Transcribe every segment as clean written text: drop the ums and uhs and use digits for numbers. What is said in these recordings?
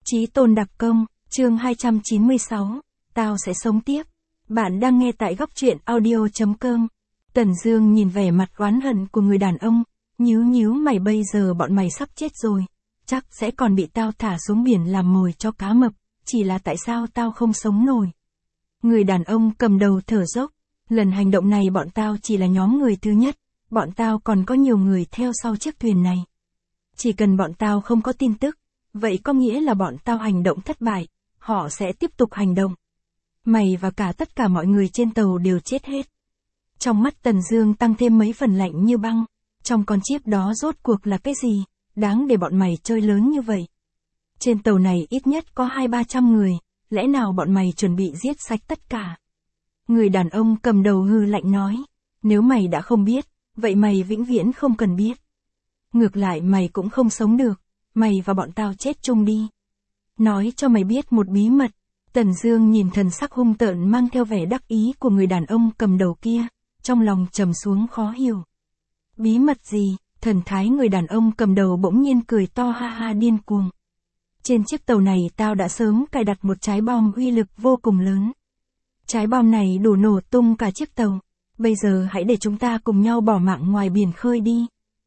Chí tôn đặc công, chương 296, tao sẽ sống tiếp. Bạn đang nghe tại góc truyện audio.com. Tần Dương nhìn vẻ mặt oán hận của người đàn ông, nhíu mày, bây giờ bọn mày sắp chết rồi, chắc sẽ còn bị tao thả xuống biển làm mồi cho cá mập, chỉ là tại sao tao không sống nổi. Người đàn ông cầm đầu thở dốc, lần hành động này bọn tao chỉ là nhóm người thứ nhất, bọn tao còn có nhiều người theo sau chiếc thuyền này. Chỉ cần bọn tao không có tin tức, vậy có nghĩa là bọn tao hành động thất bại, họ sẽ tiếp tục hành động. Mày và tất cả mọi người trên tàu đều chết hết. Trong mắt Tần Dương tăng thêm mấy phần lạnh như băng, trong con chip đó rốt cuộc là cái gì, đáng để bọn mày chơi lớn như vậy. Trên tàu này ít nhất có 200-300 người, lẽ nào bọn mày chuẩn bị giết sạch tất cả? Người đàn ông cầm đầu hừ lạnh nói, nếu mày đã không biết, vậy mày vĩnh viễn không cần biết. Ngược lại mày cũng không sống được, mày và bọn tao chết chung đi. Nói cho mày biết một bí mật. Tần Dương nhìn thần sắc hung tợn mang theo vẻ đắc ý của người đàn ông cầm đầu kia, trong lòng trầm xuống khó hiểu. Bí mật gì? Thần thái người đàn ông cầm đầu bỗng nhiên cười to ha ha điên cuồng. Trên chiếc tàu này tao đã sớm cài đặt một trái bom uy lực vô cùng lớn. Trái bom này đủ nổ tung cả chiếc tàu. Bây giờ hãy để chúng ta cùng nhau bỏ mạng ngoài biển khơi đi.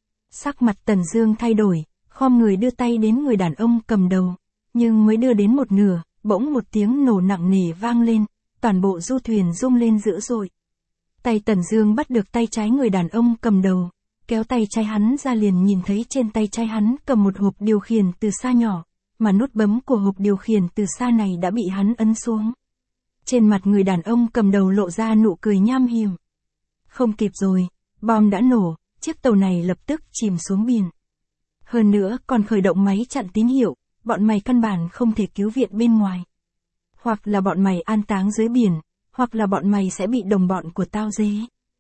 Sắc mặt Tần Dương thay đổi, khom người đưa tay đến người đàn ông cầm đầu. Nhưng mới đưa đến một nửa, bỗng một tiếng nổ nặng nề vang lên, toàn bộ du thuyền rung lên dữ dội. Tay Tần Dương bắt được tay trái người đàn ông cầm đầu, kéo tay trái hắn ra liền nhìn thấy trên tay trái hắn cầm một hộp điều khiển từ xa nhỏ, mà nút bấm của hộp điều khiển từ xa này đã bị hắn ấn xuống. Trên mặt người đàn ông cầm đầu lộ ra nụ cười nham hiểm. Không kịp rồi, bom đã nổ, chiếc tàu này lập tức chìm xuống biển. Hơn nữa còn khởi động máy chặn tín hiệu, bọn mày căn bản không thể cứu viện bên ngoài. Hoặc là bọn mày an táng dưới biển, hoặc là bọn mày sẽ bị đồng bọn của tao dế.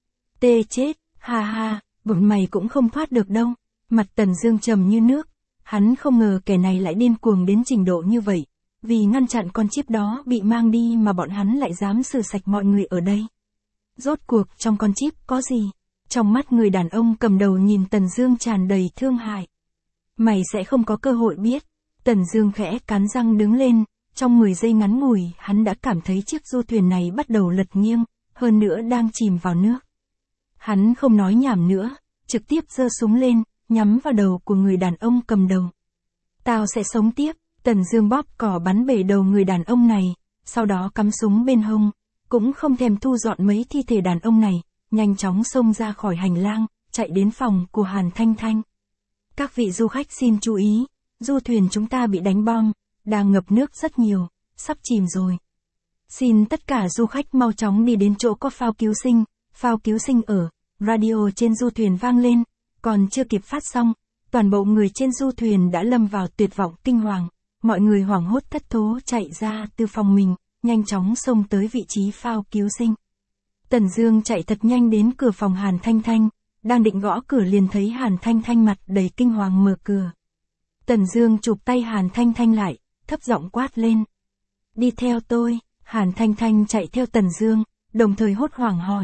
Tê chết, ha ha, bọn mày cũng không thoát được đâu. Mặt Tần Dương trầm như nước, hắn không ngờ kẻ này lại điên cuồng đến trình độ như vậy. Vì ngăn chặn con chip đó bị mang đi mà bọn hắn lại dám xử sạch mọi người ở đây. Rốt cuộc trong con chip có gì? Trong mắt người đàn ông cầm đầu nhìn Tần Dương tràn đầy thương hại. Mày sẽ không có cơ hội biết. Tần Dương khẽ cắn răng đứng lên, trong 10 giây ngắn ngủi hắn đã cảm thấy chiếc du thuyền này bắt đầu lật nghiêng, hơn nữa đang chìm vào nước. Hắn không nói nhảm nữa, trực tiếp giơ súng lên, nhắm vào đầu của người đàn ông cầm đầu. Tao sẽ sống tiếp. Tần Dương bóp cò bắn bể đầu người đàn ông này, sau đó cắm súng bên hông, cũng không thèm thu dọn mấy thi thể đàn ông này, nhanh chóng xông ra khỏi hành lang, chạy đến phòng của Hàn Thanh Thanh. Các vị du khách xin chú ý, du thuyền chúng ta bị đánh bom, đang ngập nước rất nhiều, sắp chìm rồi. Xin tất cả du khách mau chóng đi đến chỗ có phao cứu sinh ở, radio trên du thuyền vang lên, còn chưa kịp phát xong, toàn bộ người trên du thuyền đã lâm vào tuyệt vọng kinh hoàng. Mọi người hoảng hốt thất thố chạy ra từ phòng mình, nhanh chóng xông tới vị trí phao cứu sinh. Tần Dương chạy thật nhanh đến cửa phòng Hàn Thanh Thanh, đang định gõ cửa liền thấy Hàn Thanh Thanh mặt đầy kinh hoàng mở cửa. Tần Dương chụp tay Hàn Thanh Thanh lại, thấp giọng quát lên. Đi theo tôi. Hàn Thanh Thanh chạy theo Tần Dương, đồng thời hốt hoảng hỏi.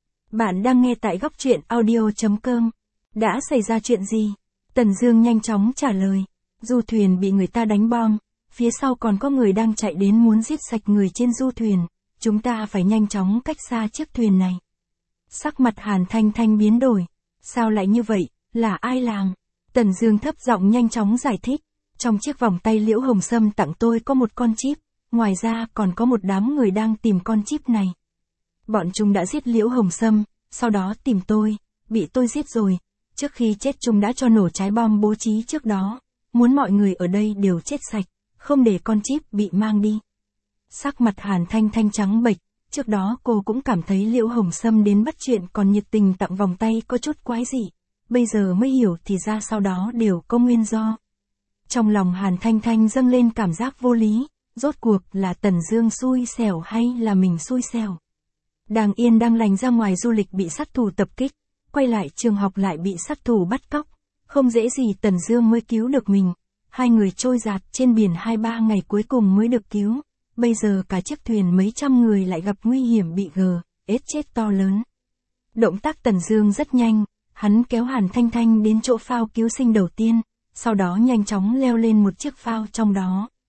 Bạn đang nghe tại góc truyện audio.com. Đã xảy ra chuyện gì? Tần Dương nhanh chóng trả lời. Du thuyền bị người ta đánh bom, phía sau còn có người đang chạy đến muốn giết sạch người trên du thuyền, chúng ta phải nhanh chóng cách xa chiếc thuyền này. Sắc mặt Hàn Thanh Thanh biến đổi, sao lại như vậy, là ai làm? Tần Dương thấp giọng nhanh chóng giải thích, trong chiếc vòng tay Liễu Hồng Sâm tặng tôi có một con chip, ngoài ra còn có một đám người đang tìm con chip này. Bọn chúng đã giết Liễu Hồng Sâm, sau đó tìm tôi, bị tôi giết rồi, trước khi chết chúng đã cho nổ trái bom bố trí trước đó. Muốn mọi người ở đây đều chết sạch, không để con chip bị mang đi. Sắc mặt Hàn Thanh Thanh trắng bệch, trước đó cô cũng cảm thấy Liễu Hồng Sâm đến bắt chuyện còn nhiệt tình tặng vòng tay có chút quái dị, bây giờ mới hiểu thì ra sau đó đều có nguyên do. Trong lòng Hàn Thanh Thanh dâng lên cảm giác vô lý, rốt cuộc là Tần Dương xui xẻo hay là mình xui xẻo. Đang yên đang lành ra ngoài du lịch bị sát thủ tập kích, quay lại trường học lại bị sát thủ bắt cóc. Không dễ gì Tần Dương mới cứu được mình, hai người trôi dạt trên biển 2-3 ngày cuối cùng mới được cứu, bây giờ cả chiếc thuyền mấy trăm người lại gặp nguy hiểm bị chết to lớn. Động tác Tần Dương rất nhanh, hắn kéo Hàn Thanh Thanh đến chỗ phao cứu sinh đầu tiên, sau đó nhanh chóng leo lên một chiếc phao trong đó.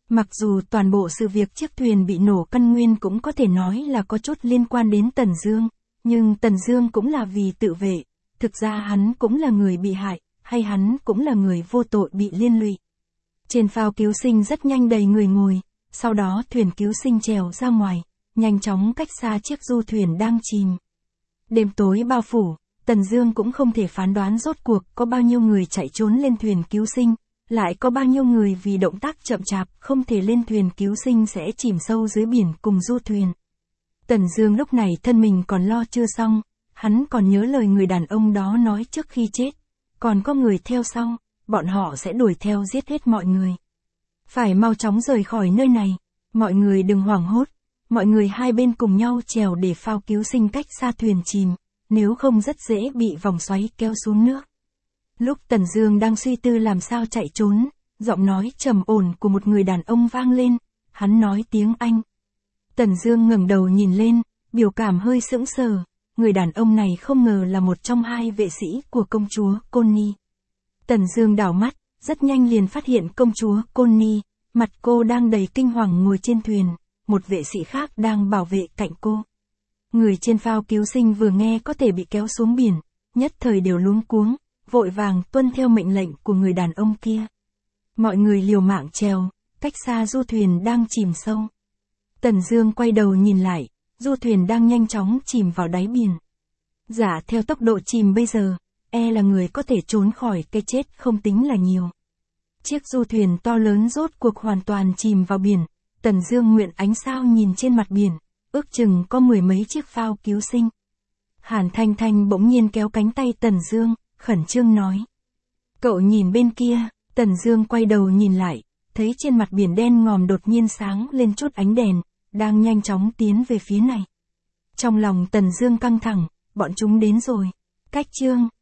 Mặc dù toàn bộ sự việc chiếc thuyền bị nổ căn nguyên cũng có thể nói là có chút liên quan đến Tần Dương, nhưng Tần Dương cũng là vì tự vệ, thực ra hắn cũng là người bị hại, hay hắn cũng là người vô tội bị liên lụy. Trên phao cứu sinh rất nhanh đầy người ngồi, sau đó thuyền cứu sinh trèo ra ngoài, nhanh chóng cách xa chiếc du thuyền đang chìm. Đêm tối bao phủ, Tần Dương cũng không thể phán đoán rốt cuộc có bao nhiêu người chạy trốn lên thuyền cứu sinh, lại có bao nhiêu người vì động tác chậm chạp không thể lên thuyền cứu sinh sẽ chìm sâu dưới biển cùng du thuyền. Tần Dương lúc này thân mình còn lo chưa xong, hắn còn nhớ lời người đàn ông đó nói trước khi chết, còn có người theo sau, bọn họ sẽ đuổi theo giết hết mọi người. Phải mau chóng rời khỏi nơi này, mọi người đừng hoảng hốt, mọi người hai bên cùng nhau trèo để phao cứu sinh cách xa thuyền chìm, nếu không rất dễ bị vòng xoáy kéo xuống nước. Lúc Tần Dương đang suy tư làm sao chạy trốn, giọng nói trầm ổn của một người đàn ông vang lên, hắn nói tiếng Anh. Tần Dương ngẩng đầu nhìn lên, biểu cảm hơi sững sờ, người đàn ông này không ngờ là một trong hai vệ sĩ của công chúa Connie. Tần Dương đảo mắt, rất nhanh liền phát hiện công chúa Connie, mặt cô đang đầy kinh hoàng ngồi trên thuyền, một vệ sĩ khác đang bảo vệ cạnh cô. Người trên phao cứu sinh vừa nghe có thể bị kéo xuống biển, nhất thời đều luống cuống, vội vàng tuân theo mệnh lệnh của người đàn ông kia. Mọi người liều mạng trèo, cách xa du thuyền đang chìm sâu. Tần Dương quay đầu nhìn lại, du thuyền đang nhanh chóng chìm vào đáy biển. Giả theo tốc độ chìm bây giờ, là người có thể trốn khỏi cái chết không tính là nhiều. Chiếc du thuyền to lớn rốt cuộc hoàn toàn chìm vào biển, Tần Dương nguyện ánh sao nhìn trên mặt biển, ước chừng có mười mấy chiếc phao cứu sinh. Hàn Thanh Thanh bỗng nhiên kéo cánh tay Tần Dương, khẩn trương nói. Cậu nhìn bên kia, Tần Dương quay đầu nhìn lại, thấy trên mặt biển đen ngòm đột nhiên sáng lên chút ánh đèn, đang nhanh chóng tiến về phía này. Trong lòng Tần Dương căng thẳng, bọn chúng đến rồi. Cách chương